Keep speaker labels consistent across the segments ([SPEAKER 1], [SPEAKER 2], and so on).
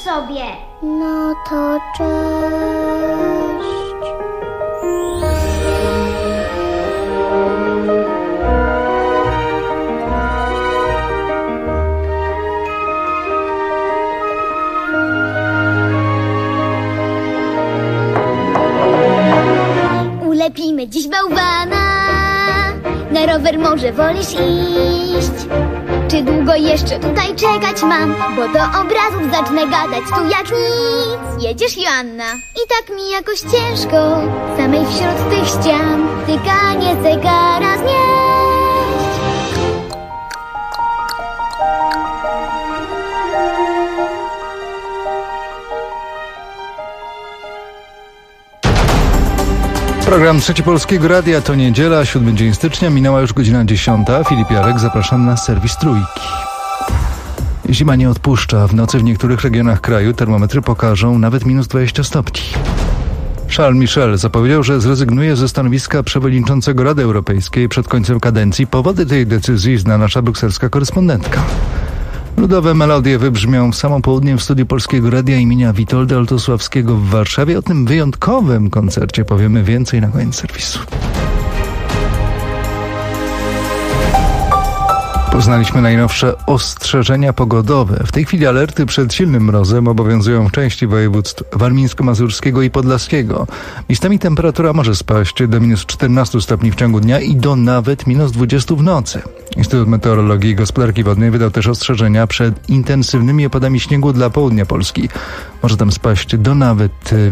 [SPEAKER 1] sobie.
[SPEAKER 2] No to cześć.
[SPEAKER 1] Ulepimy dziś bałwana, na rower może wolisz iść? Czy długo jeszcze tutaj czekać mam? Bo do obrazów zacznę gadać tu jak nic. Jedziesz, Joanna? I tak mi jakoś ciężko, samej wśród tych ścian, tykanie zegara znieść.
[SPEAKER 3] Program Trzeci Polskiego Radia to niedziela, 7 dzień stycznia, minęła już godzina 10. Filip Jarek, zapraszam na serwis Trójki. Zima nie odpuszcza. W nocy w niektórych regionach kraju termometry pokażą nawet minus 20 stopni. Charles Michel zapowiedział, że zrezygnuje ze stanowiska przewodniczącego Rady Europejskiej przed końcem kadencji. Powody tej decyzji zna nasza brukselska korespondentka. Ludowe melodie wybrzmią w samo południe w studiu Polskiego Radia imienia Witolda Oltosławskiego w Warszawie. O tym wyjątkowym koncercie powiemy więcej na koniec serwisu. Poznaliśmy najnowsze ostrzeżenia pogodowe. W tej chwili alerty przed silnym mrozem obowiązują w części województw warmińsko-mazurskiego i podlaskiego. Miejscami temperatura może spaść do minus 14 stopni w ciągu dnia i do nawet minus 20 w nocy. Instytut Meteorologii i Gospodarki Wodnej wydał też ostrzeżenia przed intensywnymi opadami śniegu dla południa Polski. Może tam spaść do nawet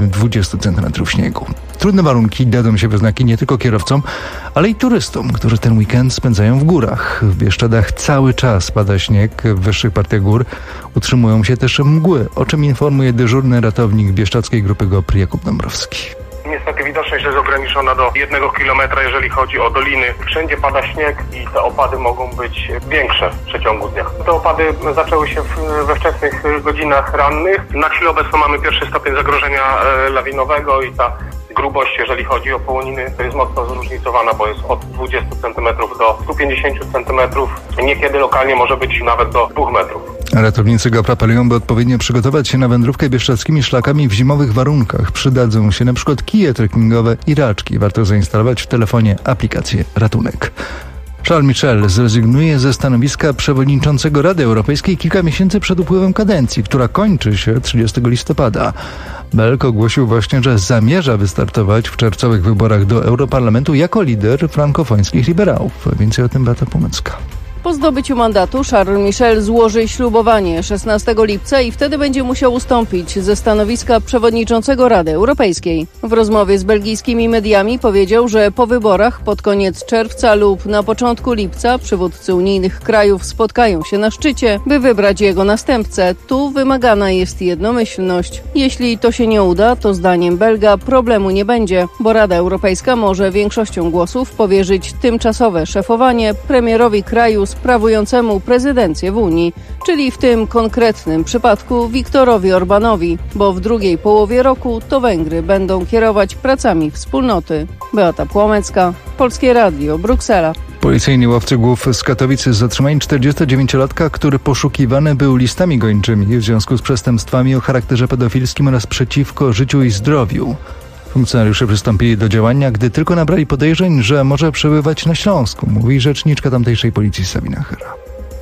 [SPEAKER 3] 20 cm śniegu. Trudne warunki dadzą się we znaki nie tylko kierowcom, ale i turystom, którzy ten weekend spędzają w górach. W Bieszczadach cały czas pada śnieg, w wyższych partiach gór utrzymują się też mgły, o czym informuje dyżurny ratownik Bieszczadzkiej Grupy GOPR Jakub Dąbrowski.
[SPEAKER 4] Niestety widoczność jest ograniczona do 1 kilometra, jeżeli chodzi o doliny. Wszędzie pada śnieg i te opady mogą być większe w przeciągu dnia. Te opady zaczęły się we wczesnych godzinach rannych. Na chwilę obecną mamy pierwszy stopień zagrożenia lawinowego i ta grubość, jeżeli chodzi o połoniny, to jest mocno zróżnicowana, bo jest od 20 cm do 150 cm. Niekiedy lokalnie może być nawet do 2 metrów.
[SPEAKER 3] Ratownicy GOPR apelują, by odpowiednio przygotować się na wędrówkę bieszczadzkimi szlakami w zimowych warunkach. Przydadzą się na przykład kije trekkingowe i raczki. Warto zainstalować w telefonie aplikację Ratunek. Charles Michel zrezygnuje ze stanowiska przewodniczącego Rady Europejskiej kilka miesięcy przed upływem kadencji, która kończy się 30 listopada. Belk ogłosił właśnie, że zamierza wystartować w czerwcowych wyborach do Europarlamentu jako lider frankofońskich liberałów. Więcej o tym Beata Pomycka.
[SPEAKER 5] Po zdobyciu mandatu Charles Michel złoży ślubowanie 16 lipca i wtedy będzie musiał ustąpić ze stanowiska przewodniczącego Rady Europejskiej. W rozmowie z belgijskimi mediami powiedział, że po wyborach pod koniec czerwca lub na początku lipca przywódcy unijnych krajów spotkają się na szczycie, by wybrać jego następcę. Tu wymagana jest jednomyślność. Jeśli to się nie uda, to zdaniem Belga problemu nie będzie, bo Rada Europejska może większością głosów powierzyć tymczasowe szefowanie premierowi kraju sprawującemu prezydencję w Unii, czyli w tym konkretnym przypadku Viktorowi Orbanowi, bo w drugiej połowie roku to Węgry będą kierować pracami wspólnoty. Beata Płomecka, Polskie Radio, Bruksela.
[SPEAKER 3] Policyjni łowcy głów z Katowic zatrzymali 49-latka, który poszukiwany był listami gończymi w związku z przestępstwami o charakterze pedofilskim oraz przeciwko życiu i zdrowiu. Funkcjonariusze przystąpili do działania, gdy tylko nabrali podejrzeń, że może przebywać na Śląsku, mówi rzeczniczka tamtejszej policji Sabina Hera.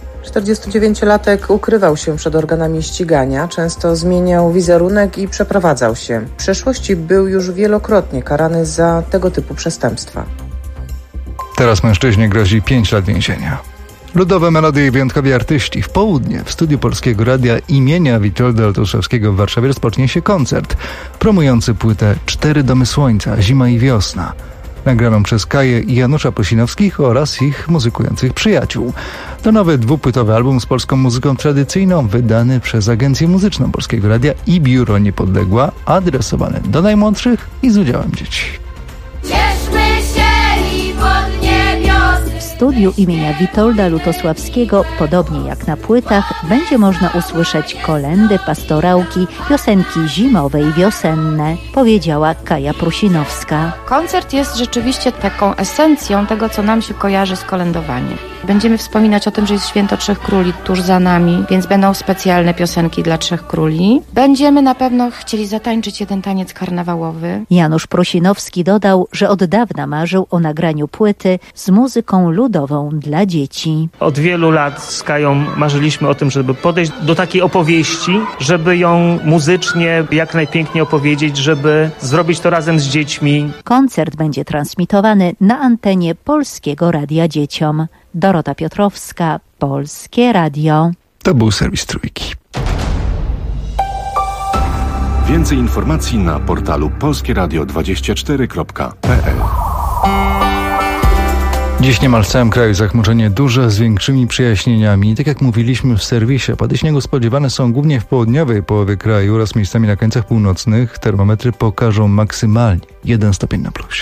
[SPEAKER 6] 49-latek ukrywał się przed organami ścigania, często zmieniał wizerunek i przeprowadzał się. W przeszłości był już wielokrotnie karany za tego typu przestępstwa.
[SPEAKER 3] Teraz mężczyźnie grozi 5 lat więzienia. Ludowe melodie i wyjątkowi artyści. W południe w studiu Polskiego Radia imienia Witolda Oltosławskiego w Warszawie rozpocznie się koncert promujący płytę 4 domy słońca, zima i wiosna, nagraną przez Kaję i Janusza Posinowskich oraz ich muzykujących przyjaciół. To nowy dwupłytowy album z polską muzyką tradycyjną, wydany przez Agencję Muzyczną Polskiego Radia i Biuro Niepodległa, adresowany do najmłodszych i z udziałem dzieci.
[SPEAKER 7] Cieszmy się i pod niebiosy. studiu imienia Witolda Lutosławskiego, podobnie jak na płytach, będzie można usłyszeć kolędy, pastorałki, piosenki zimowe i wiosenne, powiedziała Kaja Prusinowska.
[SPEAKER 8] Koncert jest rzeczywiście taką esencją tego, co nam się kojarzy z kolędowaniem. Będziemy wspominać o tym, że jest Święto Trzech Króli tuż za nami, więc będą specjalne piosenki dla Trzech Króli. Będziemy na pewno chcieli zatańczyć jeden taniec karnawałowy.
[SPEAKER 7] Janusz Prusinowski dodał, że od dawna marzył o nagraniu płyty z muzyką ludową dla dzieci.
[SPEAKER 9] Od wielu lat z Kają marzyliśmy o tym, żeby podejść do takiej opowieści, żeby ją muzycznie jak najpiękniej opowiedzieć, żeby zrobić to razem z dziećmi.
[SPEAKER 7] Koncert będzie transmitowany na antenie Polskiego Radia Dzieciom. Dorota Piotrowska, Polskie Radio.
[SPEAKER 3] To był serwis Trójki.
[SPEAKER 10] Więcej informacji na portalu polskieradio24.pl.
[SPEAKER 3] Dziś niemal w całym kraju zachmurzenie duże z większymi przejaśnieniami. Tak jak mówiliśmy w serwisie, opady śniegu spodziewane są głównie w południowej połowie kraju oraz miejscami na krańcach północnych. Termometry pokażą maksymalnie 1 stopień na plusie.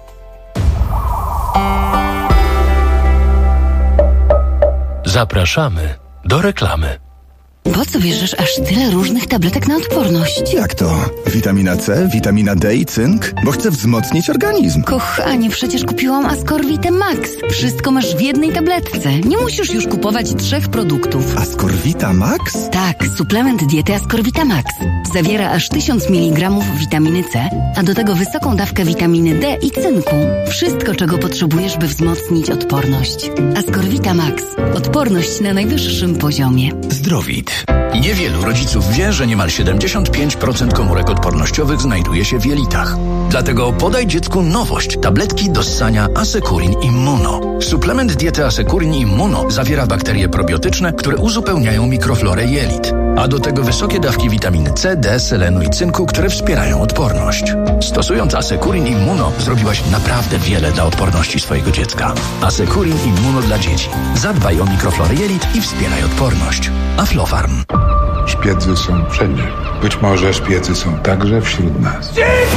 [SPEAKER 11] Zapraszamy do reklamy.
[SPEAKER 12] Po co bierzesz aż tyle różnych tabletek na odporność?
[SPEAKER 13] Jak to? Witamina C, witamina D i cynk? Bo chcę wzmocnić organizm.
[SPEAKER 12] Kochanie, przecież kupiłam Ascorvitę Max. Wszystko masz w jednej tabletce. Nie musisz już kupować 3 produktów.
[SPEAKER 13] Ascorvita Max?
[SPEAKER 12] Tak, suplement diety Ascorvita Max. Zawiera aż 1000 mg witaminy C, a do tego wysoką dawkę witaminy D i cynku. Wszystko, czego potrzebujesz, by wzmocnić odporność. Ascorvita Max. Odporność na najwyższym poziomie.
[SPEAKER 11] Zdrowit. Niewielu rodziców wie, że niemal 75% komórek odpornościowych znajduje się w jelitach. Dlatego podaj dziecku nowość. Tabletki do ssania Assecurin Immuno. Suplement diety Assecurin Immuno zawiera bakterie probiotyczne, które uzupełniają mikroflorę jelit. A do tego wysokie dawki witaminy C, D, selenu i cynku, które wspierają odporność. Stosując Assecurin Immuno zrobiłaś naprawdę wiele dla odporności swojego dziecka. Assecurin Immuno dla dzieci. Zadbaj o mikroflorę jelit i wspieraj odporność. Aflofarm.
[SPEAKER 14] Szpiedzy są wszędzie. Być może szpiedzy są także wśród nas.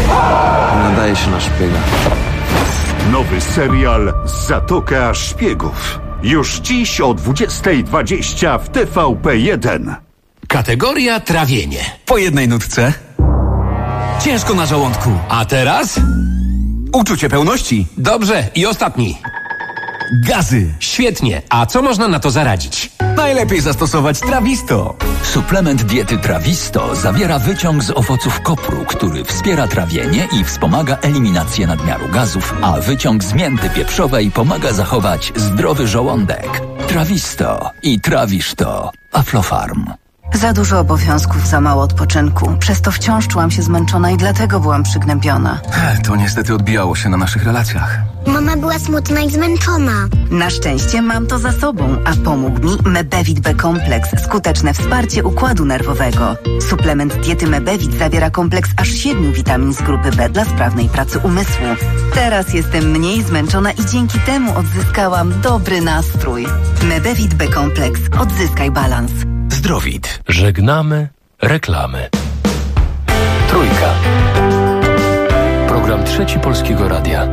[SPEAKER 15] Nadaje się na szpiega.
[SPEAKER 16] Nowy serial Zatoka Szpiegów. Już dziś o 20:20 w TVP1.
[SPEAKER 17] Kategoria trawienie. Po jednej nutce. Ciężko na żołądku. A teraz? Uczucie pełności. Dobrze. I ostatni. Gazy. Świetnie. A co można na to zaradzić? Najlepiej zastosować Trawisto.
[SPEAKER 18] Suplement diety Trawisto zawiera wyciąg z owoców kopru, który wspiera trawienie i wspomaga eliminację nadmiaru gazów, a wyciąg z mięty pieprzowej pomaga zachować zdrowy żołądek. Trawisto i trawisz to. Aflofarm.
[SPEAKER 19] Za dużo obowiązków, za mało odpoczynku. Przez to wciąż czułam się zmęczona i dlatego byłam przygnębiona.
[SPEAKER 17] To niestety odbijało się na naszych relacjach.
[SPEAKER 2] Mama była smutna i zmęczona.
[SPEAKER 19] Na szczęście mam to za sobą, a pomógł mi Mebevit B-kompleks, skuteczne wsparcie układu nerwowego. Suplement diety Mebevit zawiera kompleks aż 7 witamin z grupy B dla sprawnej pracy umysłu. Teraz jestem mniej zmęczona i dzięki temu odzyskałam dobry nastrój. Mebevit B-kompleks. Odzyskaj balans.
[SPEAKER 11] Zdrowit. Żegnamy reklamy. Trójka. Program Trzeci Polskiego Radia.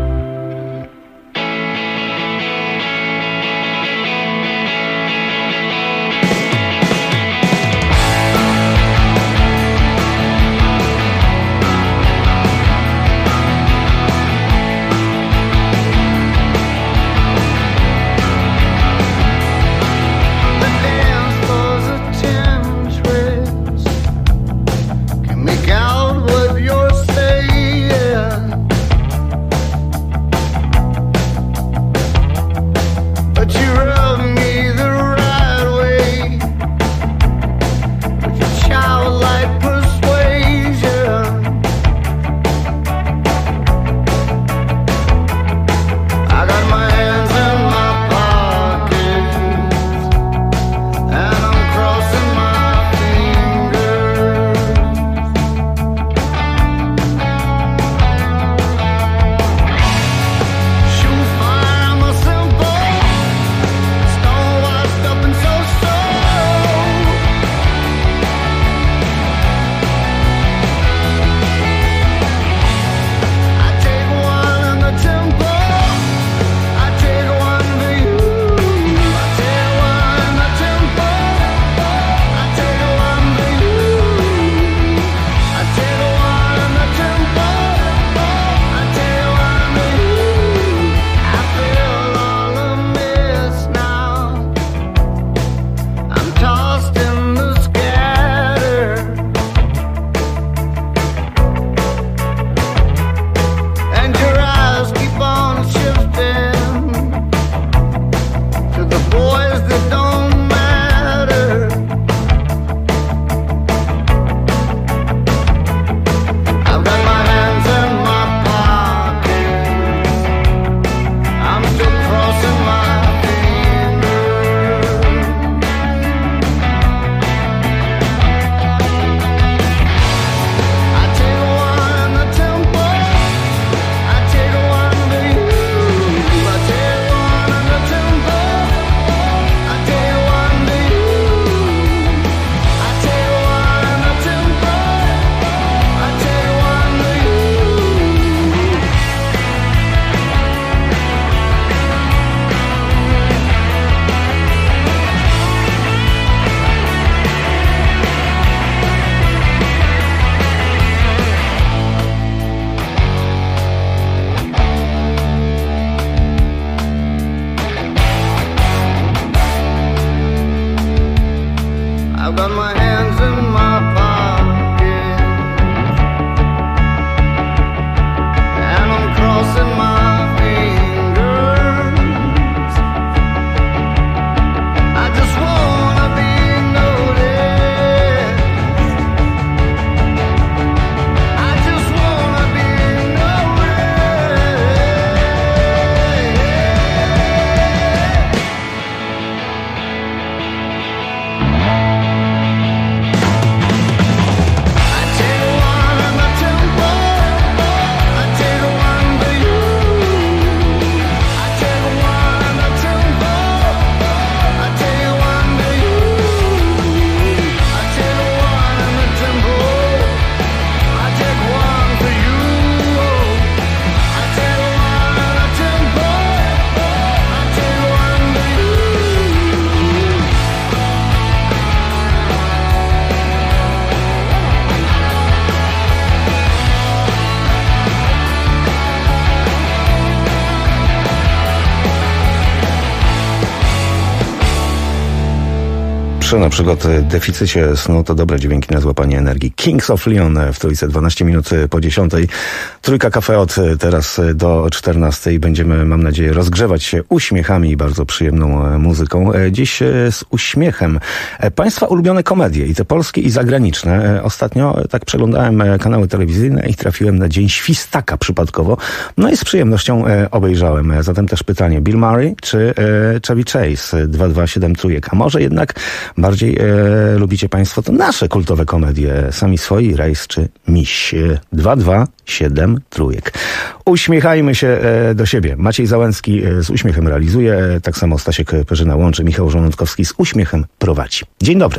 [SPEAKER 20] Przy na przykład deficycie snu to dobre dźwięki na złapanie energii. Kings of Leon w Trójce, 12 minut po 10. Trójka Cafe od teraz do 14. Będziemy, mam nadzieję, rozgrzewać się uśmiechami i bardzo przyjemną muzyką. Dziś z uśmiechem. Państwa ulubione komedie, i te polskie, i zagraniczne. Ostatnio tak przeglądałem kanały telewizyjne i trafiłem na Dzień Świstaka przypadkowo. No i z przyjemnością obejrzałem. Zatem też pytanie, Bill Murray czy Chevy Chase? 227 A może jednak bardziej lubicie Państwo to nasze kultowe komedie, Sami swoi, Rejs czy Miś? 227 Uśmiechajmy się do siebie. Maciej Załęcki z uśmiechem realizuje, tak samo Stasiek Perzyna łączy, Michał Żołądkowski z uśmiechem prowadzi. Dzień dobry.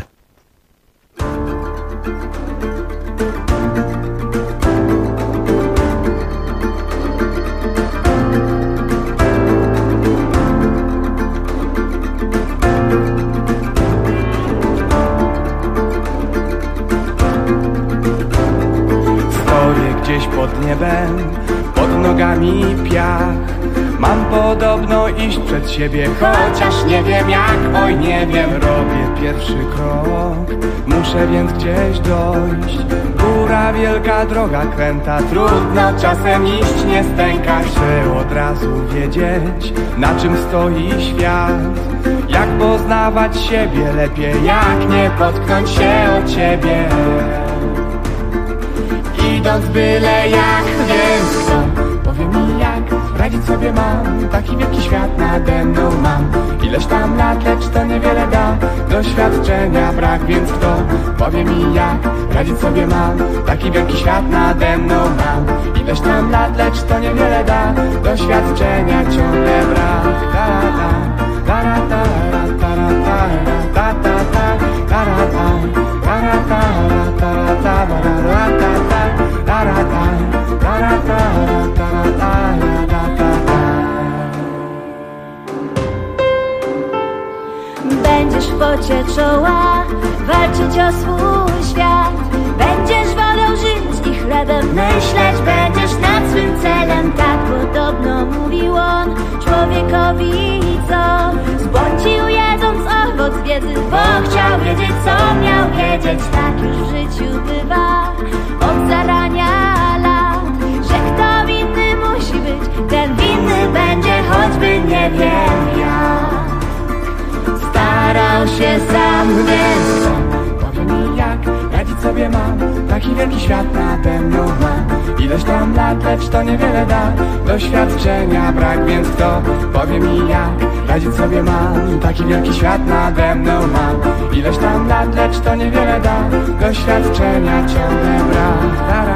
[SPEAKER 21] Gdzieś pod niebem, pod nogami piach. Mam podobno iść przed siebie, chociaż nie wiem jak, oj nie wiem. Robię pierwszy krok, muszę więc gdzieś dojść. Góra wielka, droga kręta, trudno czasem iść, nie stękać. Chcę od razu wiedzieć, na czym stoi świat. Jak poznawać siebie lepiej, jak nie potknąć się o ciebie. Idąc byle jak, więc kto powie mi jak radzić sobie mam, taki wielki świat nade mną mam. Ileś tam lat, lecz to niewiele da, doświadczenia brak, więc kto powie mi jak radzić sobie mam, taki wielki świat nade mną mam. Ileś tam lat, lecz to niewiele da, doświadczenia ciągle brak.
[SPEAKER 22] Będziesz w pocie czoła walczyć o swój świat. Będziesz wodą żyć i chlebem myśleć. Będziesz nad swym celem, tak podobno mówił on człowiekowi, co zbłądził jedząc owoc wiedzy, bo chciał wiedzieć, co miał wiedzieć. Tak już w życiu bywa od zarania lat, że kto winny musi być, ten winny będzie, choćby nie wiem jak. Starał się sam, więc powie mi jak radzić sobie mam, taki wielki świat nade mną mam. Ileś tam lat, lecz to niewiele da, doświadczenia brak, więc kto powie mi jak radzić sobie mam, taki wielki świat nade mną mam. Ileś tam lat, lecz to niewiele da, doświadczenia ciągle brak.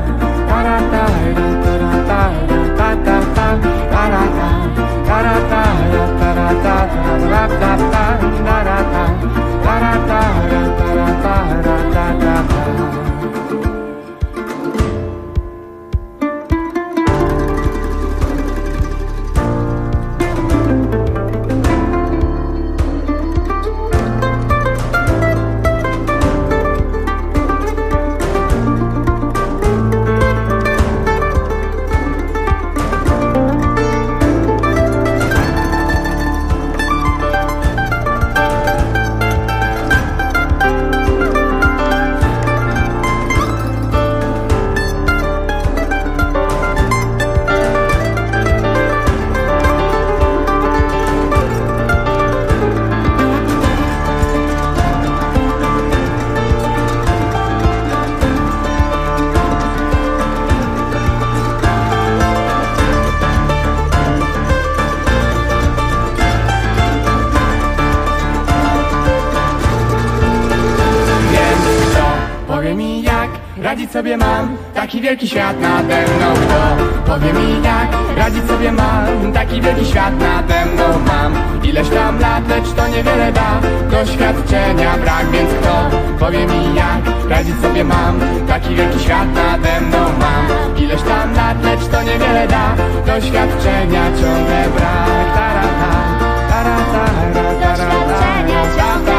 [SPEAKER 22] Radzić sobie mam, taki wielki świat nade mną. Kto powie mi jak radzić sobie mam, taki wielki świat nade mną mam. Ileś tam lat, lecz to niewiele da, doświadczenia brak, więc kto powie mi jak radzić sobie mam, taki wielki świat nade mną mam. Ileś tam lat, lecz to niewiele da, doświadczenia ciągle brak. Tarata, tarata, doświadczenia ciągle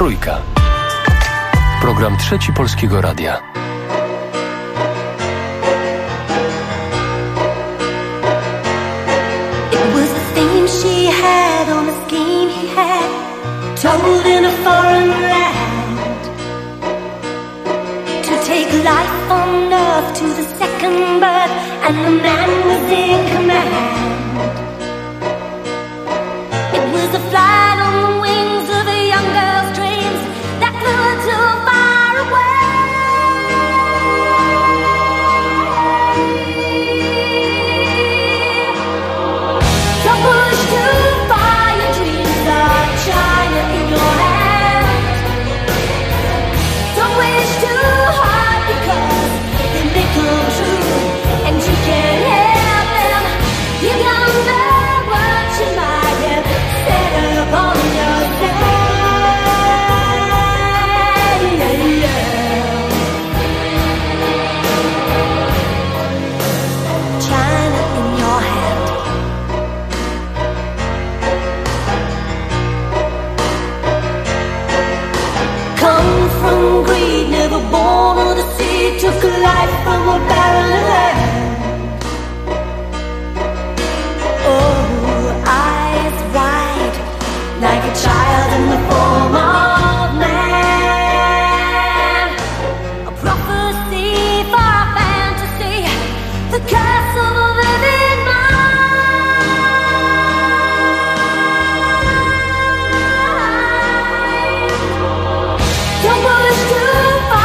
[SPEAKER 1] Trójka. Program Trzeci Polskiego Radia.
[SPEAKER 22] She had on a scheme he had told in a foreign land to take life on earth to the second birth, and the man was in command. It was a flight on the wings of a young girl's dreams that flew too far away. So push too far, your dreams are China in your hand. Don't wish too hard because they may come true, and you can't help them. You don't know what you might have set upon yourself. China in your hand. Come from greed, never born of the sea, took life from a barren land. Oh, eyes wide, like a child in the form of man. A prophecy for fantasy, the curse of a living mind. Don't push too far.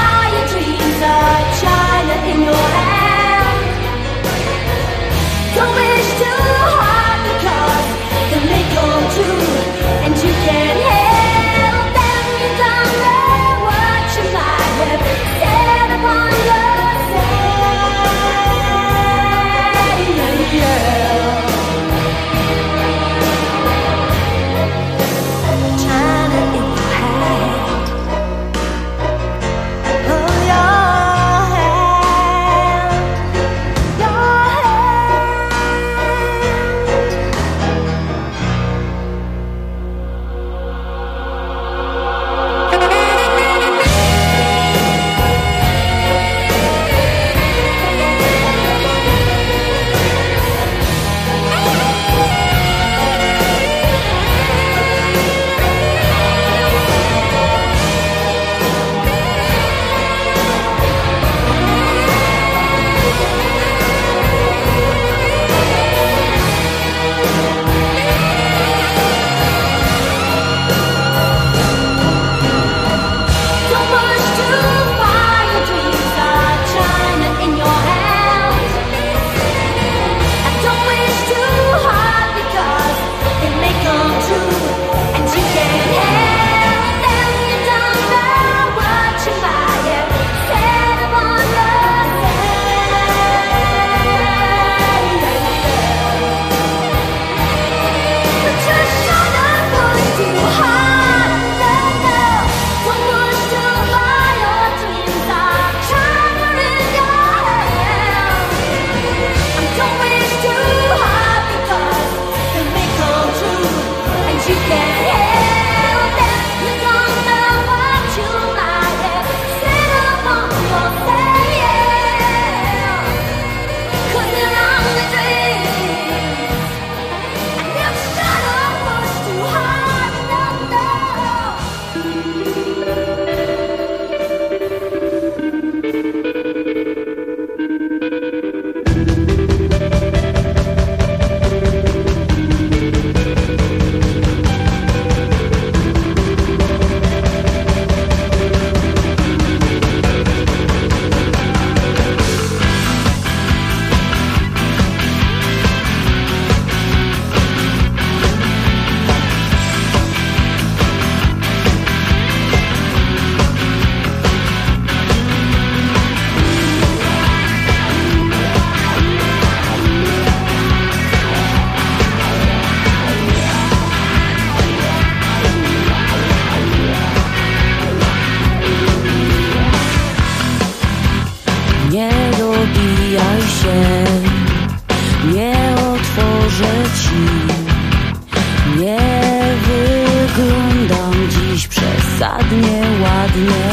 [SPEAKER 22] ładnie, ładnie.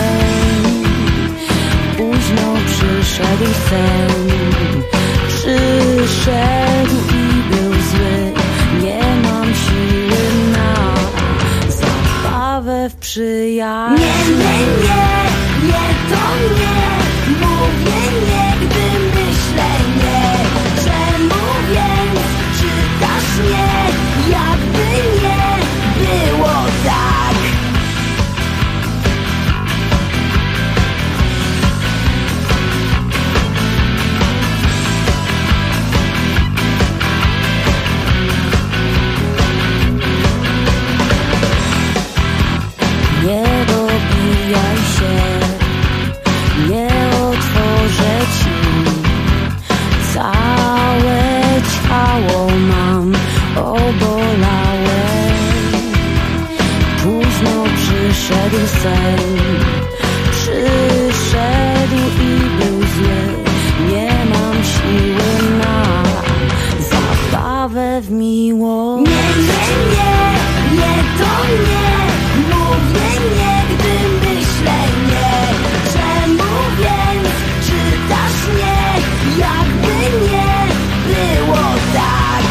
[SPEAKER 22] Późno przyszedł sen, przyszedł i był zły. Nie mam siły na zabawę w przyjaźń. Nie, to nie. Mówię nie, gdy myślę nie. Czemu więc czytasz mnie, jakby nie było tak? Nie dobijaj się, nie otworzę ci. Całe ciało mam obolałe. Późno przyszedł sen, przyszedł i był zły. Nie mam siły na zabawę w miłość. Nie, to nie. Mówię nie, gdy myślę nie. Czemu więc czytasz mnie, jakby nie było tak?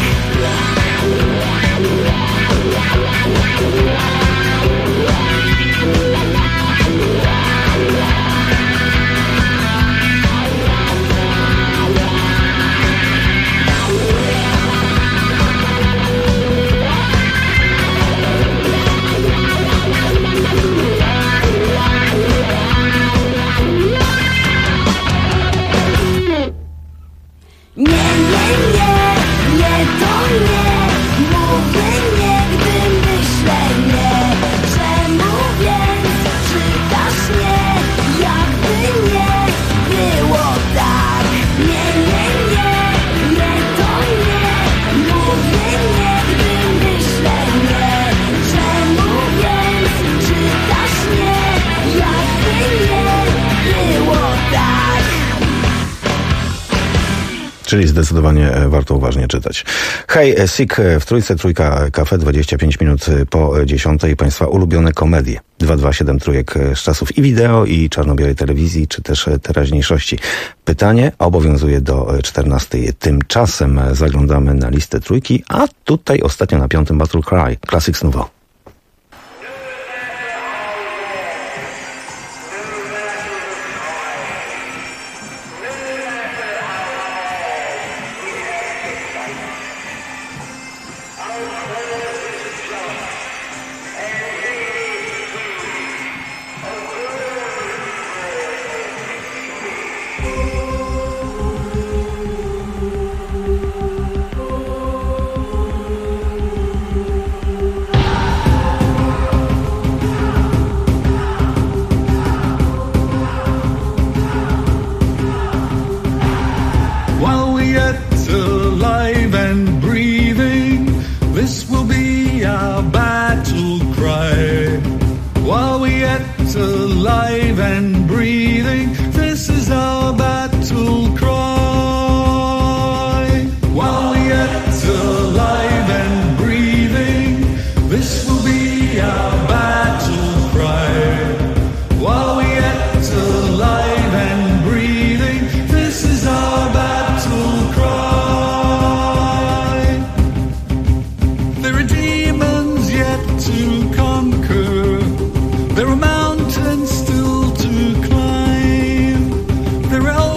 [SPEAKER 22] Nie, to nie. Mówię nie, gdy myślę nie. Czemu więc czytasz mnie, jakby nie było tak? Nie, to nie. Mówię nie, gdy myślę nie. Czemu więc czytasz mnie, jakby nie było tak?
[SPEAKER 20] Czyli zdecydowanie warto uważnie czytać. Hej, Sick w Trójce, Trójka Cafe, 25 minut po 10. Państwa ulubione komedie. 227 trójek z czasów i wideo, i czarno-białej telewizji, czy też teraźniejszości. Pytanie obowiązuje do 14. Tymczasem zaglądamy na listę Trójki, a tutaj ostatnio na 5. Battle Cry, Classics Nouveau.
[SPEAKER 4] There are mountains still to climb. There are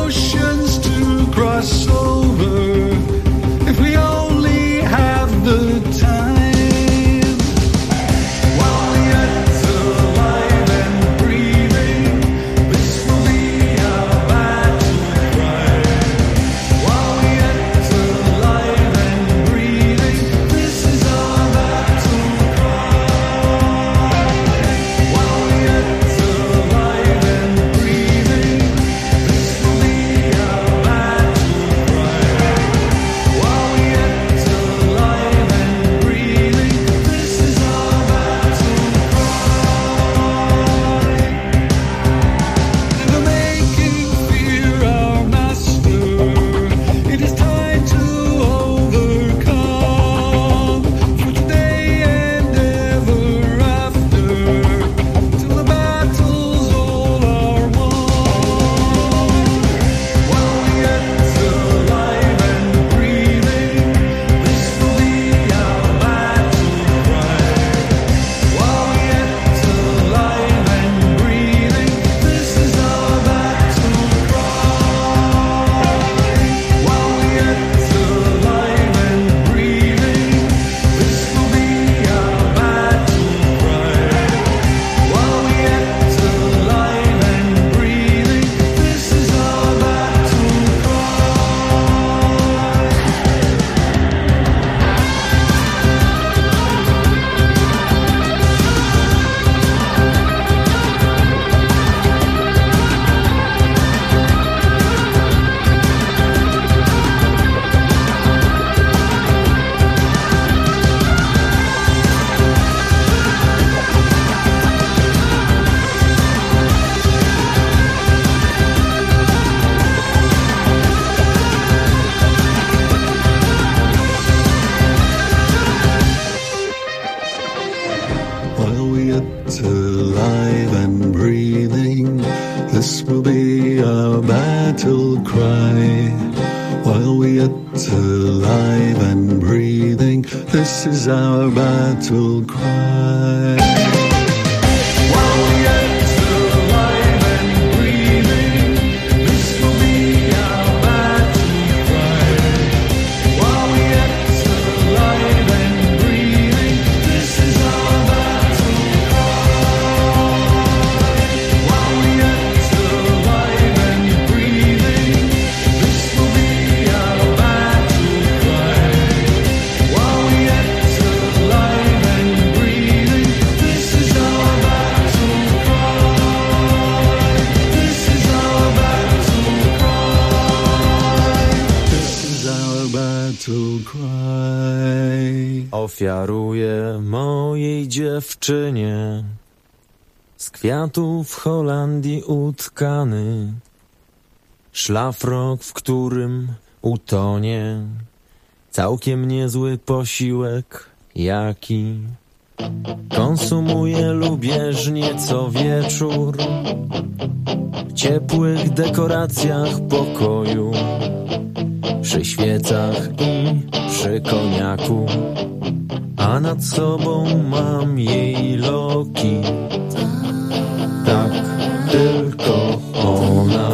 [SPEAKER 4] This will be our battle cry. While we yet alive and breathing, this is our battle cry. While we yet alive and breathing, this will be our battle cry. While we yet alive and breathing, this is our battle cry. While we yet alive and breathing, this will be our battle cry. While we yet alive and breathing, this is our battle cry. This is our battle cry. This is our battle cry.
[SPEAKER 5] Ofiaruję mojej dziewczynie z kwiatów w Holandii utkany szlafrok, w którym utonie całkiem niezły posiłek, jaki konsumuję lubieżnie co wieczór w ciepłych dekoracjach pokoju, przy świecach i przy koniaku, a nad sobą mam jej loki. Tak, tylko ona,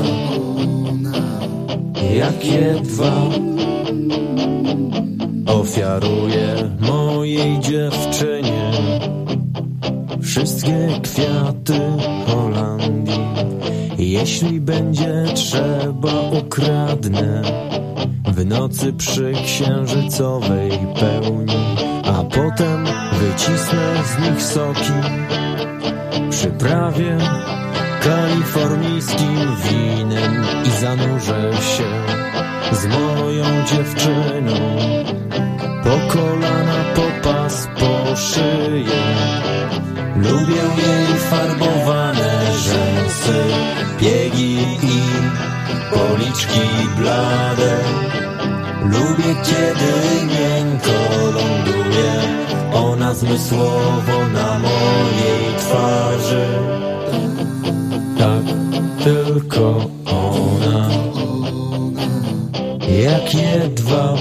[SPEAKER 5] jak jedwa, ofiaruję mojej dziewczynie wszystkie kwiaty Holandii. Jeśli będzie trzeba, ukradnę w nocy przy księżycowej pełni, a potem wycisnę z nich soki, przyprawię kalifornijskim winem i zanurzę się z moją dziewczyną po kolana, po pas, po szyję. Lubię jej farbowane rzęsy, biegi i policzki blade. Lubię, kiedy miękko ląduje ona zmysłowo na mojej twarzy. Tak, tylko ona, jak jedwab,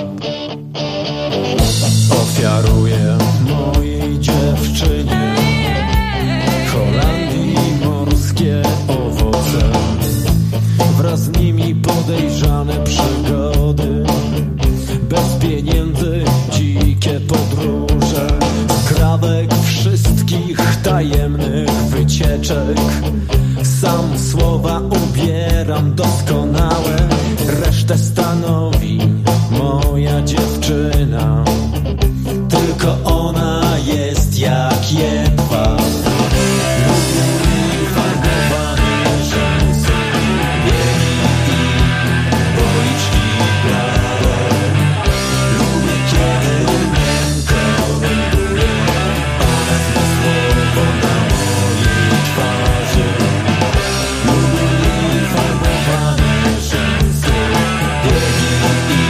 [SPEAKER 5] ofiaruję mojej dziewczynie Holandii morskie owoce, wraz z nimi podejrzane przygody, bez pieniędzy dzikie podróże, skrawek wszystkich tajemnych wycieczek. Sam słowa ubieram doskonałe, resztę stanowi moja dziewczyna. Tylko ona jest jak jedwab. Lubię jej farbowane rzęsy, biegi i policzki blade. Lubię, kiedy miękko ląduje ona zmysłowo na mojej twarzy. Lubię jej farbowane rzęsy, biegi i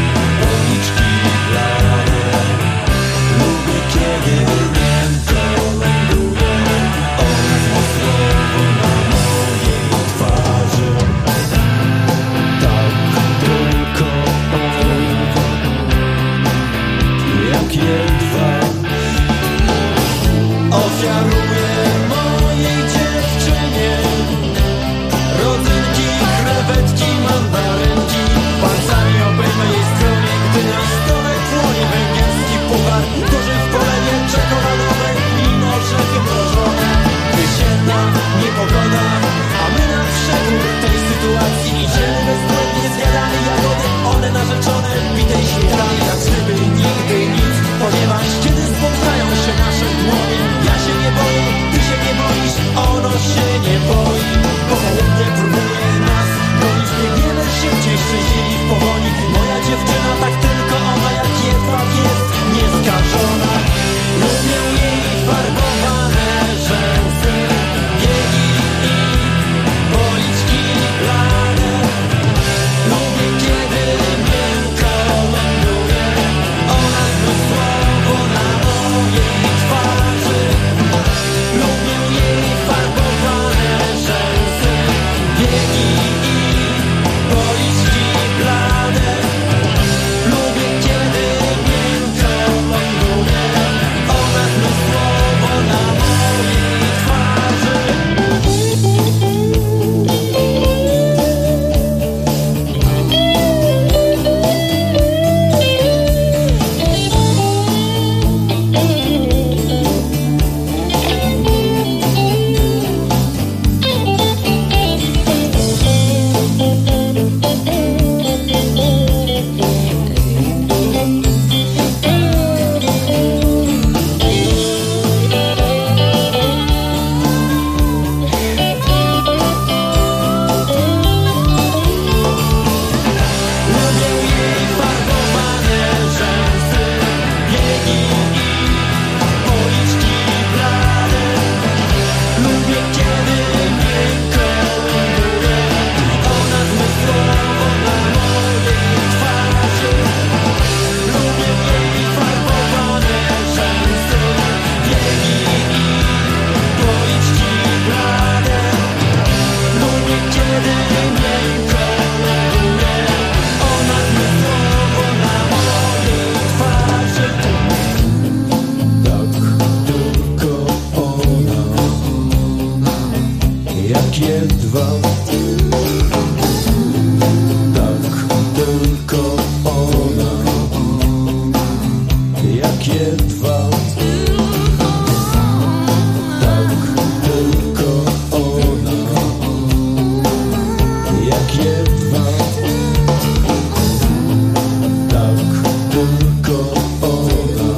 [SPEAKER 5] policzki blade. Lubię, kiedy miękko jak jedwab. Tak tylko ona, jak jedwab. Tak tylko ona, jak jedwab. Tak tylko ona,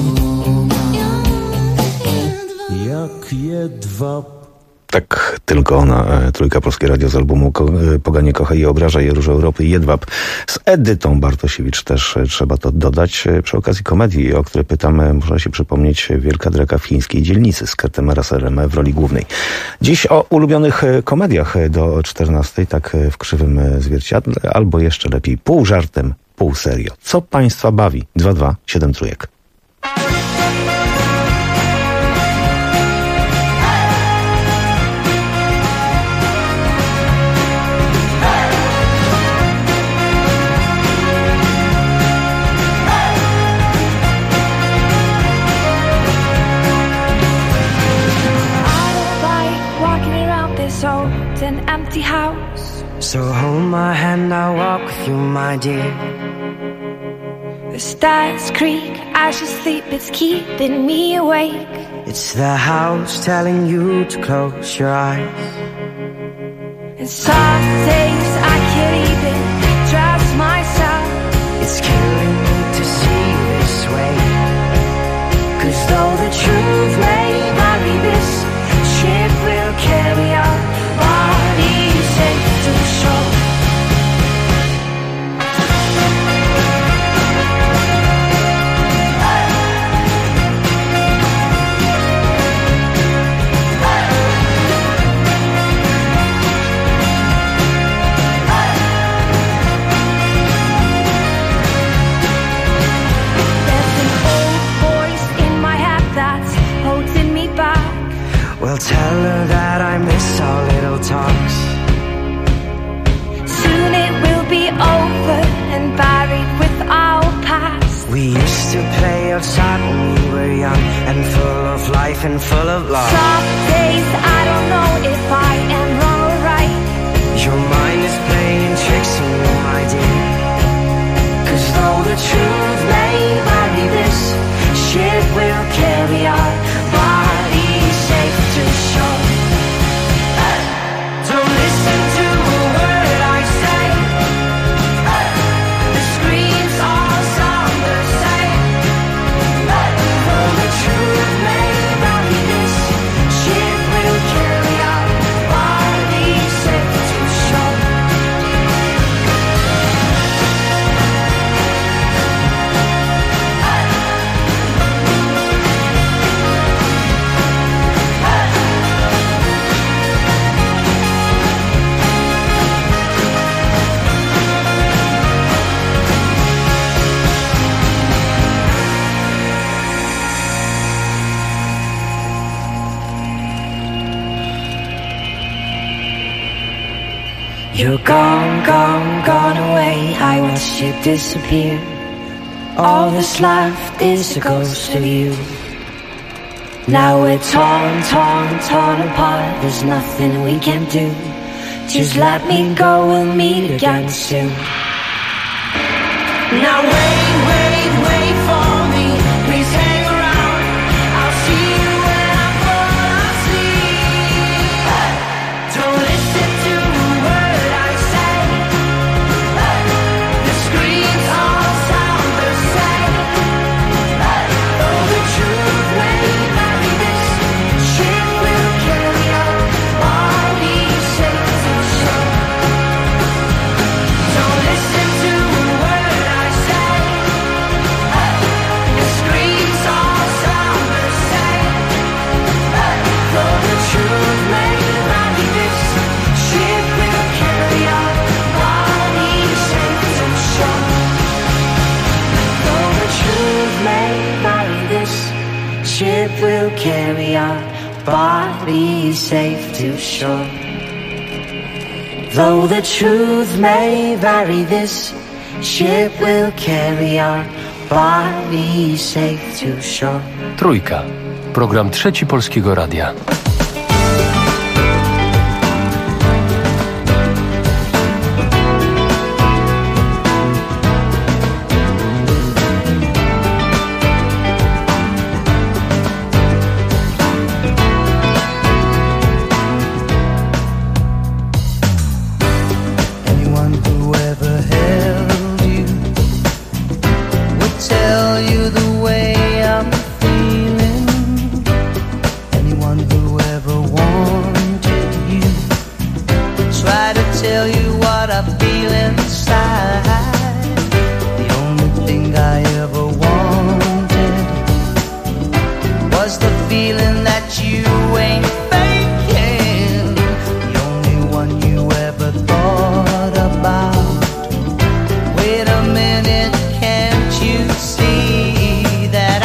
[SPEAKER 5] jak jedwab.
[SPEAKER 20] Tak tylko ona, Trójka Polskie Radio z albumu Poganie kocha i obraża je Róż Europy, Jedwab z Edytą Bartosiewicz też trzeba to dodać. Przy okazji komedii, o której pytamy, można się przypomnieć Wielka Dreka w chińskiej dzielnicy z Kurtem Russelem w roli głównej. Dziś o ulubionych komediach do 14, tak w Krzywym Zwierciadle, albo jeszcze lepiej pół żartem, pół serio. Co Państwa bawi? 2273.
[SPEAKER 6] So hold my hand, I'll walk with you, my dear. The stars creak, I should sleep, it's keeping me awake. It's the house telling you to close your eyes. And some days I can't even trust myself. It's killing me to see you this way. 'Cause though the truth may vary, this ship will carry our bodies safe to shore. Well, tell her that I miss our little talks. Soon it will be over and buried with our past. We used to play outside when we were young and full of life and full of love. Some days I don't know if I am wrong or right. Your mind is playing tricks on you, my dear. 'Cause though the truth may vary, this ship will carry our bodies safe to shore. Don't listen to a word I say. The screams all sound the same. Though the truth may vary, this ship will carry our bodies safe to shore. You're gone, gone, gone away. I watched you disappear. All that's left is a ghost of you. Now we're torn, torn, torn apart. There's nothing we can do. Just let me go, we'll meet again soon. Now wait, wait, wait for me. Please hang around. I'll see you when I fall asleep. Don't listen to a word I say. The screams all sound the same. Though the truth may vary, this ship will carry our bodies safe to shore. Don't listen to a word I say. The screams all sound the same. Though the truth may vary, this ship will carry our bodies safe to shore. Though the truth may vary, this ship will carry our bodies safe to shore. Though the truth may vary, this ship will carry our bodies safe to shore.
[SPEAKER 1] Trójka. Program Trzeci Polskiego Radia.
[SPEAKER 8] I feel inside. The only thing I ever wanted was the feeling that you ain't faking. The only one you ever thought about. Wait a minute, can't you see that I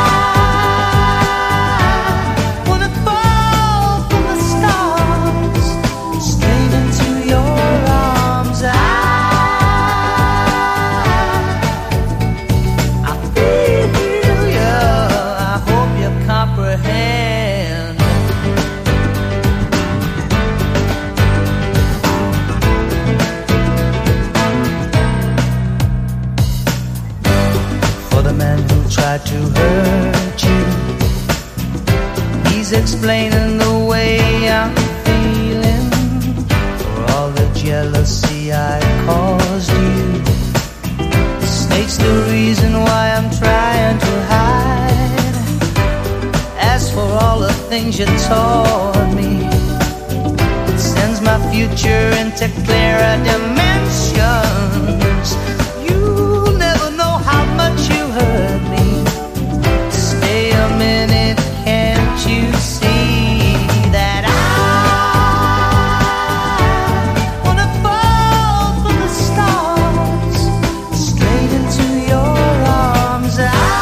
[SPEAKER 8] wanna fall from the stars straight into your arms? I feel you, I hope you comprehend. For the man who tried to hurt you, he's explaining the way I'm feeling. For all the jealousy I caused you, the snake's the reason why I'm trying to hide. As for all the things you taught me, it sends my future into clearer dimensions. You'll never know how much you hurt me. Stay a minute, can't you see that I wanna fall from the stars straight into your arms?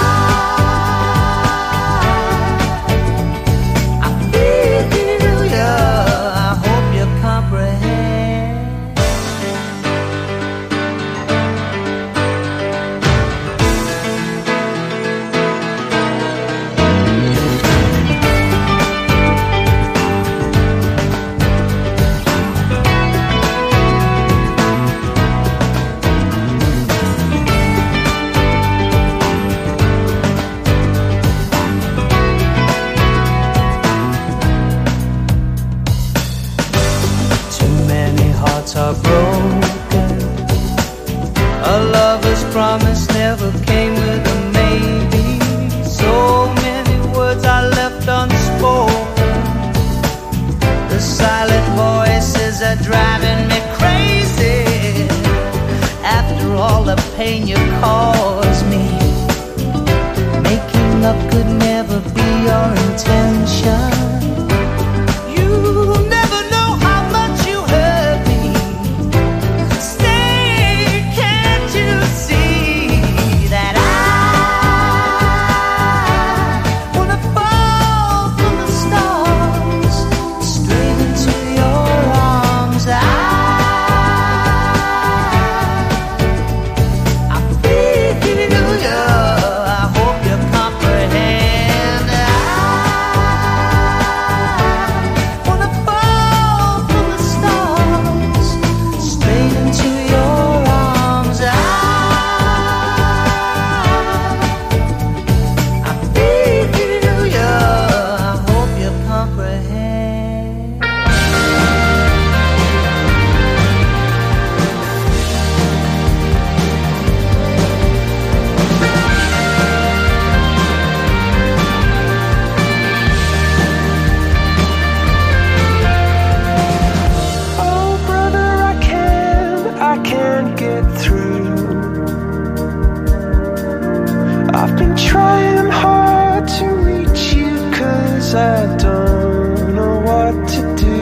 [SPEAKER 8] I feel you, I hope you comprehend. Too many hearts are broken. A lover's promise never came with a maybe. So many words are left unspoken. The silent voices are driving me crazy. After all the pain you caused me, making up could never be your intention. You'll never know how much you hurt me. Stay, can't you see that I wanna fall from the stars straight into your arms? I feel you, I hope you comprehend. I wanna fall from the stars straight into your arms. I feel you, I hope you comprehend.
[SPEAKER 9] Oh, brother, I can't get through. I've been trying hard to reach you, 'cause I don't know what to do.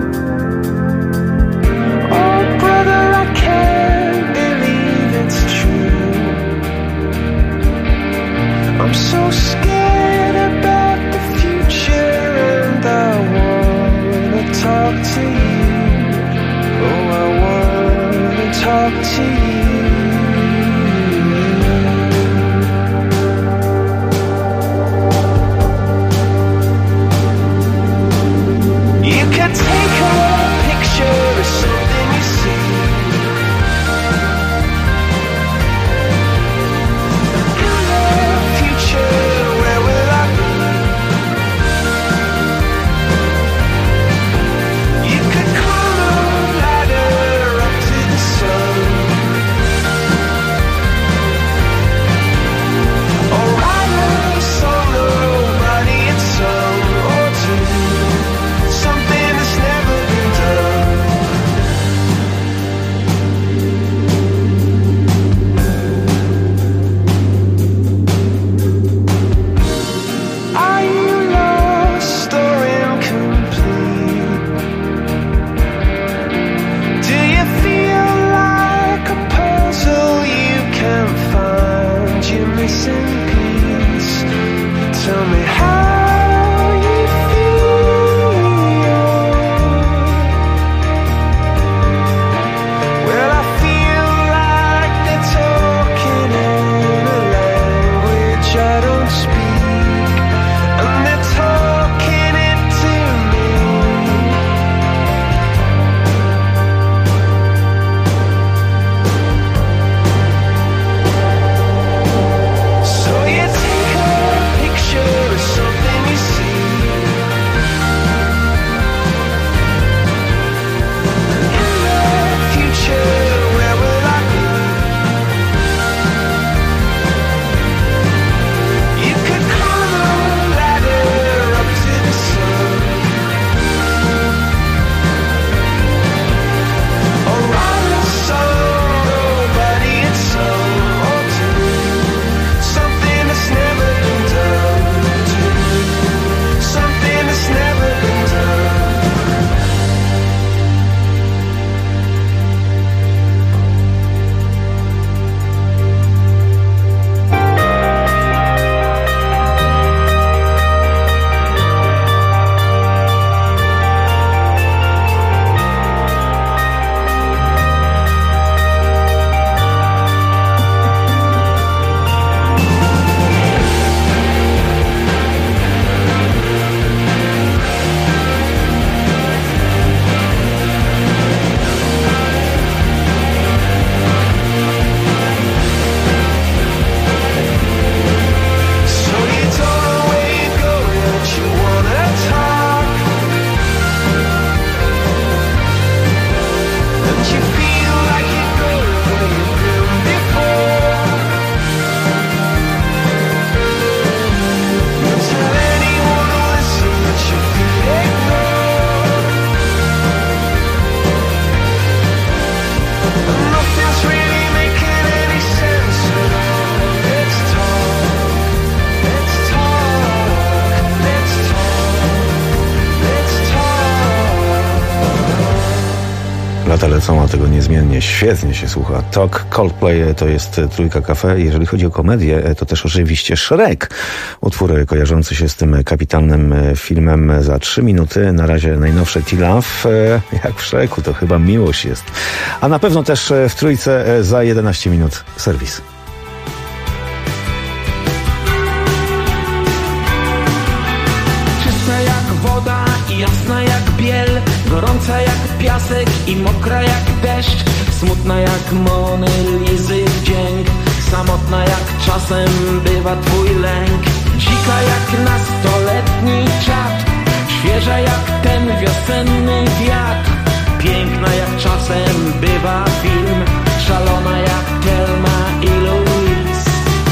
[SPEAKER 9] Oh, brother, I can't believe it's true. I'm so scared about the future, and I wanna talk to you. Oh, I wanna talk to you. You can take a picture of something you see. In the future, where will I be? You could climb a ladder up to the sun.
[SPEAKER 20] Lata lecą, a tego niezmiennie świetnie się słucha. Talk, Coldplay to jest Trójka Cafe. Jeżeli chodzi o komedię, to też oczywiście Shrek. Utwór kojarzący się z tym kapitalnym filmem za 3 minuty. Na razie najnowsze T-Love. Jak w Shreku, to chyba miłość jest. A na pewno też w Trójce za 11 minut serwis.
[SPEAKER 8] Czysta jak woda i jasna jak biel, gorąca jak piasek i mokra jak deszcz, smutna jak Mony Lizy wdzięk, samotna jak czasem bywa twój lęk, dzika jak nastoletni czad, świeża jak ten wiosenny wiatr, piękna jak czasem bywa film, szalona jak Thelma i Louise.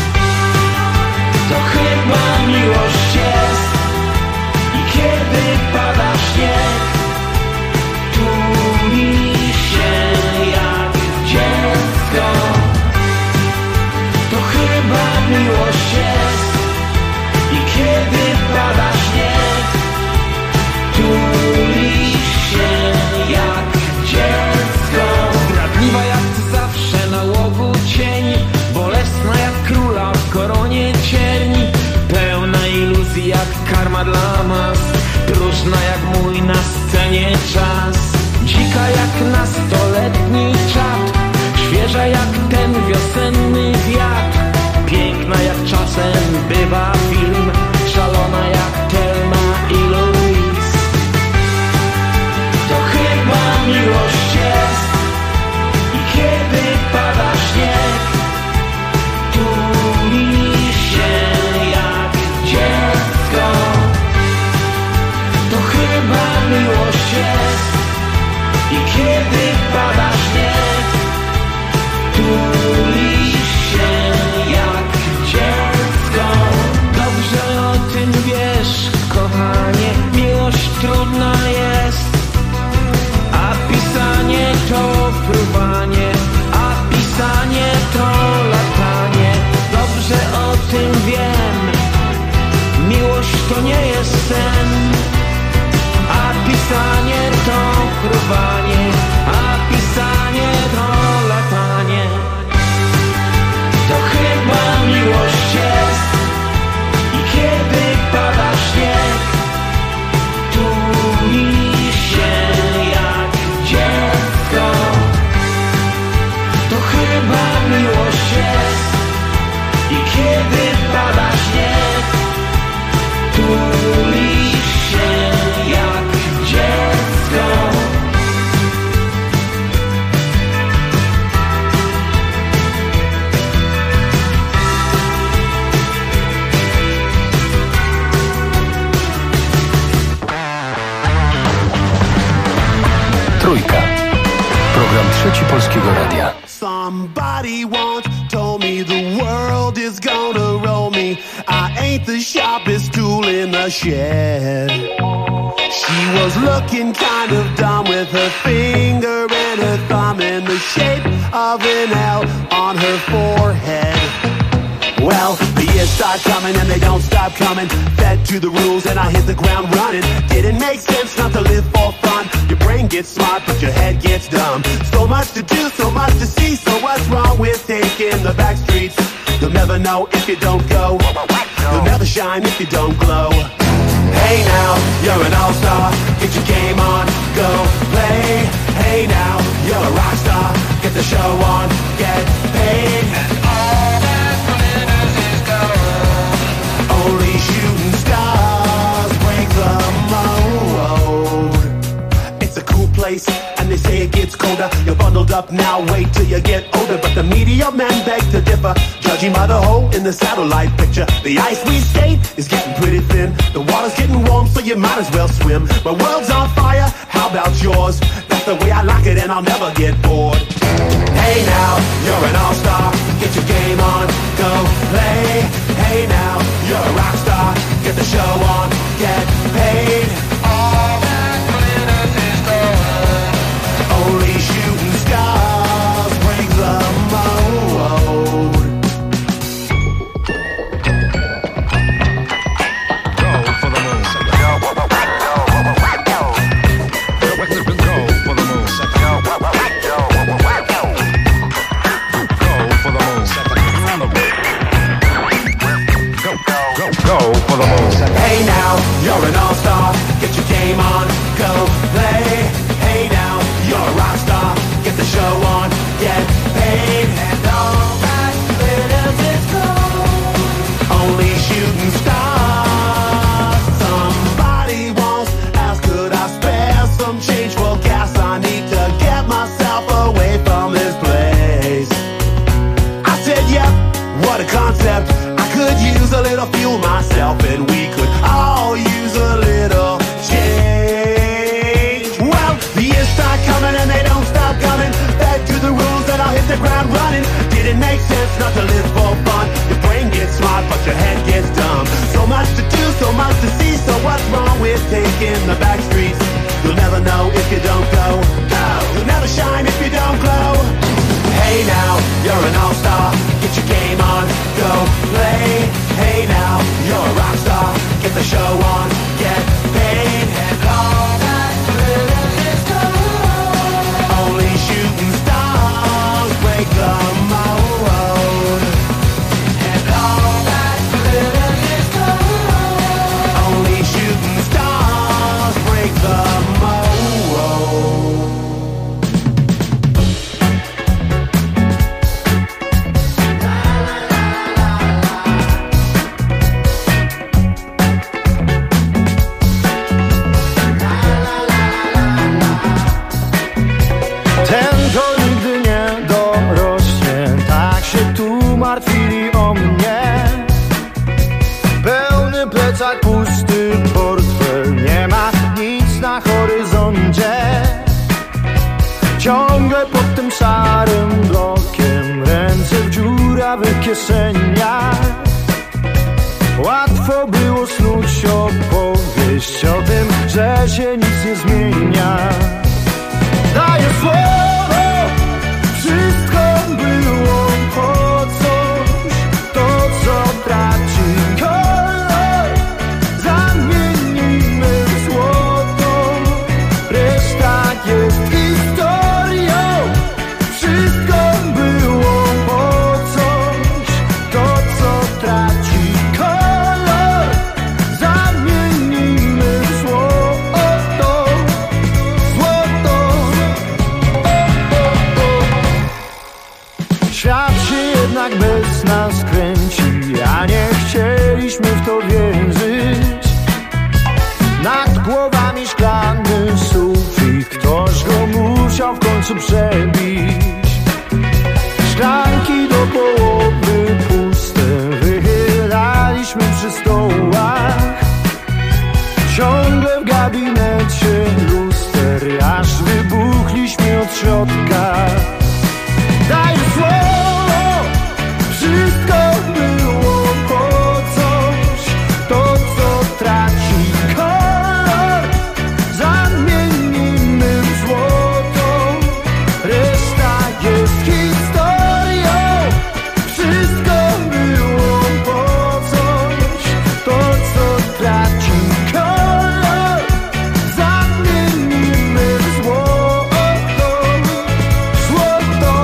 [SPEAKER 8] To chyba miłość jest i kiedy pada śnieg, tuli się jak dziecko. To chyba miłość jest i kiedy pada śnieg, tuli się jak dziecko. Zdradliwa jak zawsze na łowu cień, bolesna jak króla w koronie cierni, pełna iluzji jak karma dla mas, próżna jak mój na scenie czas, dzika jak nastoletni czad, świeża jak ten wiosenny wiatr, piękna jak czasem bywa film, szalona jak Thelma i Louise. To chyba miłość jest i kiedy pada śnieg, tuli się jak dziecko. To chyba miłość jest i kiedy pada śnieg, tuli się jak dziecko. Dobrze o tym wiesz, kochanie, miłość trudna jest, a pisanie to fruwanie, a pisanie to latanie. Dobrze o tym wiem, miłość to nie jest sen, a pisanie to fruwanie, a pisanie to latanie. To chyba miłość jest i kiedy pada śnieg, tuli się jak dziecko. To chyba miłość jest i kiedy pada śnieg, tuli się jak dziecko.
[SPEAKER 1] Trójka. Program Trzeci Polskiego Radia.
[SPEAKER 7] Somebody once told me the world is gonna roll me. I ain't the sharpest tool in the shed. She was looking kind of dumb with her finger and her thumb in the shape of an L on her forehead. Well, the years start coming and they don't stop coming. Fed to the rules and I hit the ground running. Didn't make sense not to live for fun. Your brain gets smart but your head gets dumb. So much to do, so much to see. So what's wrong with taking the back streets? You'll never know if you don't go. You'll never shine if you don't glow. Hey now, you're an all-star. Get your game on, go play. Hey now, you're a rock star. Get the show on, get paid. Only shooting stars break the mold. It's a cool place, and they say it gets colder. You're bundled up now, wait till you get older. But the media men beg to differ, judging by the hole in the satellite picture. The ice we skate is getting pretty thin. The water's getting warm, so you might as well swim. My world's on fire, how about yours? That's the way I like it, and I'll never get bored. Hey now, you're an all-star. Get your game on, go play. Hey now, you're a rock star. Get the show on, get paid. All that glitters is gold. Only shooting stars break the mold. Go for the moon. Go for the moon. makes sense not to live for fun. Your brain gets smart, but your head gets dumb. So much to do, so much to see. So what's wrong with taking the back streets? You'll never know if you don't go. You'll never shine if you don't glow. Hey now, you're an all-star. Get your game on, go play. Hey now, you're a rock star. Get the show on, get paid. And all that glitters is gold. Only shooting stars break the mold. And all that glitters is gold. Only shooting stars break the mold.
[SPEAKER 9] Ten to nigdy nie dorośnie, tak się tu martwili o mnie. Pełny plecak, pusty portfel, nie ma nic na horyzoncie. Ciągle pod tym szarym blokiem, ręce w dziurawych kieszeniach. Łatwo było snuć opowieść o tym, że się nic nie zmienia. Daję słowo, wszystko było po coś. To co traci kolor, zamienimy w złoto. Reszta jest historią. Wszystko było po coś. To co traci kolor, zamienimy w złoto. Świat się jednak bez nas kręci, a nie chcieliśmy w to wierzyć. Nad głowami szklany sufit, ktoś go musiał w końcu przebić. Szklanki do połowy puste, wychylaliśmy przy stołach. Ciągle w gabinecie luster, aż wybuchliśmy od środka. Daj słowo, wszystko było po coś. To co traci kolor, zamienimy w złoto. Reszta jest historią. Wszystko było po coś. To co traci kolor, zamienimy w złoto. Złoto.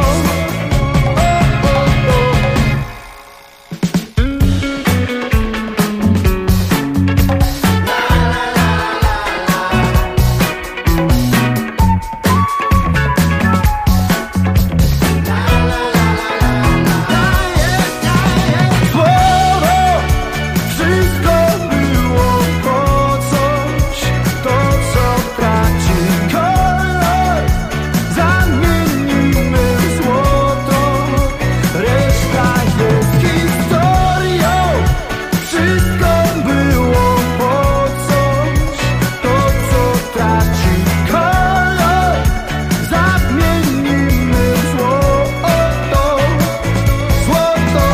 [SPEAKER 9] Słowo, wszystko było po coś. To co traci kolor, zamienimy w złoto. Reszta jest historią. Wszystko było po coś. To co traci kolor, zamienimy w złoto. Złoto.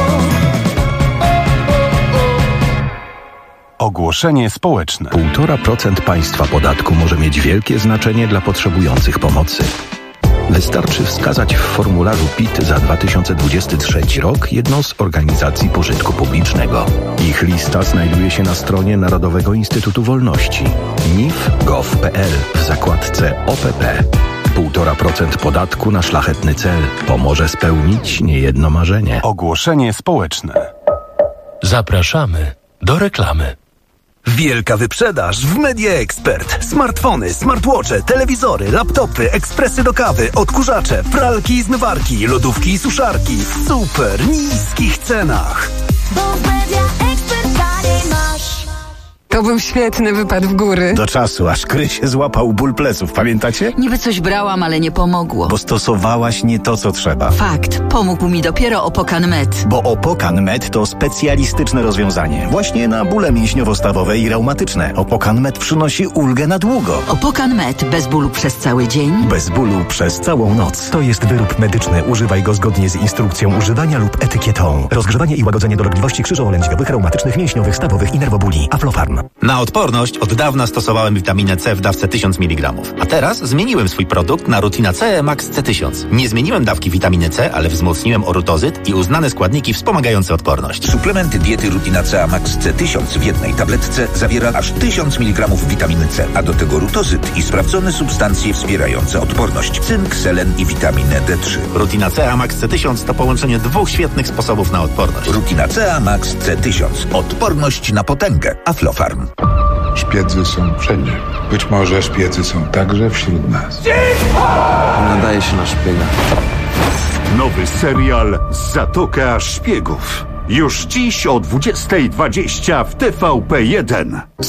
[SPEAKER 3] Ogłoszenie społeczne.
[SPEAKER 11] 1,5% państwa podatku może mieć wielkie znaczenie dla potrzebujących pomocy. Wystarczy wskazać w formularzu PIT za 2023 rok jedną z organizacji pożytku publicznego. Ich lista znajduje się na stronie Narodowego Instytutu Wolności nif.gov.pl w zakładce OPP. 1,5% podatku na szlachetny cel pomoże spełnić niejedno marzenie.
[SPEAKER 3] Ogłoszenie społeczne.
[SPEAKER 1] Zapraszamy do reklamy.
[SPEAKER 10] Wielka wyprzedaż w Media Expert. Smartfony, smartwatche, telewizory, laptopy, ekspresy do kawy, odkurzacze, pralki i zmywarki, lodówki i suszarki w super niskich cenach.
[SPEAKER 22] Bo w Media Expert taniej masz.
[SPEAKER 12] To był świetny wypad w góry.
[SPEAKER 20] Do czasu, aż Krysie złapał ból pleców, pamiętacie?
[SPEAKER 13] Niby coś brałam, ale nie pomogło.
[SPEAKER 20] Bo stosowałaś nie to, co trzeba.
[SPEAKER 13] Fakt. Pomógł mi dopiero Opokan Med.
[SPEAKER 20] Bo Opokan Med to specjalistyczne rozwiązanie. Właśnie na bóle mięśniowo-stawowe i reumatyczne. Opokan Med przynosi ulgę na długo.
[SPEAKER 13] Opokan Med. Bez bólu przez cały dzień.
[SPEAKER 20] Bez bólu przez całą noc.
[SPEAKER 23] To jest wyrób medyczny. Używaj go zgodnie z instrukcją używania lub etykietą. Rozgrzewanie i łagodzenie dolegliwości krzyżowo-lędźwiowych, reumatycznych, mięśniowych, stawowych i nerwobóli. Aflofarm.
[SPEAKER 24] Na odporność od dawna stosowałem witaminę C w dawce 1000 mg. A teraz zmieniłem swój produkt na Rutina C Max C1000. Nie zmieniłem dawki witaminy C, ale wzmocniłem orutozyt i uznane składniki wspomagające odporność.
[SPEAKER 25] Suplement diety Rutina C Max C1000 w jednej tabletce zawiera aż 1000 mg witaminy C, a do tego rutozyt i sprawdzone substancje wspierające odporność. Cynk, selen i witaminę D3.
[SPEAKER 24] Rutina C Max C1000 to połączenie dwóch świetnych sposobów na odporność.
[SPEAKER 25] Rutina C Max C1000. Odporność na potęgę. Aflofarm.
[SPEAKER 14] Szpiedzy są wszędzie. Być może szpiedzy są także wśród nas.
[SPEAKER 15] Nadaje się na szpiega.
[SPEAKER 16] Nowy serial Zatoka Szpiegów. Już dziś o 20:20 w TVP1.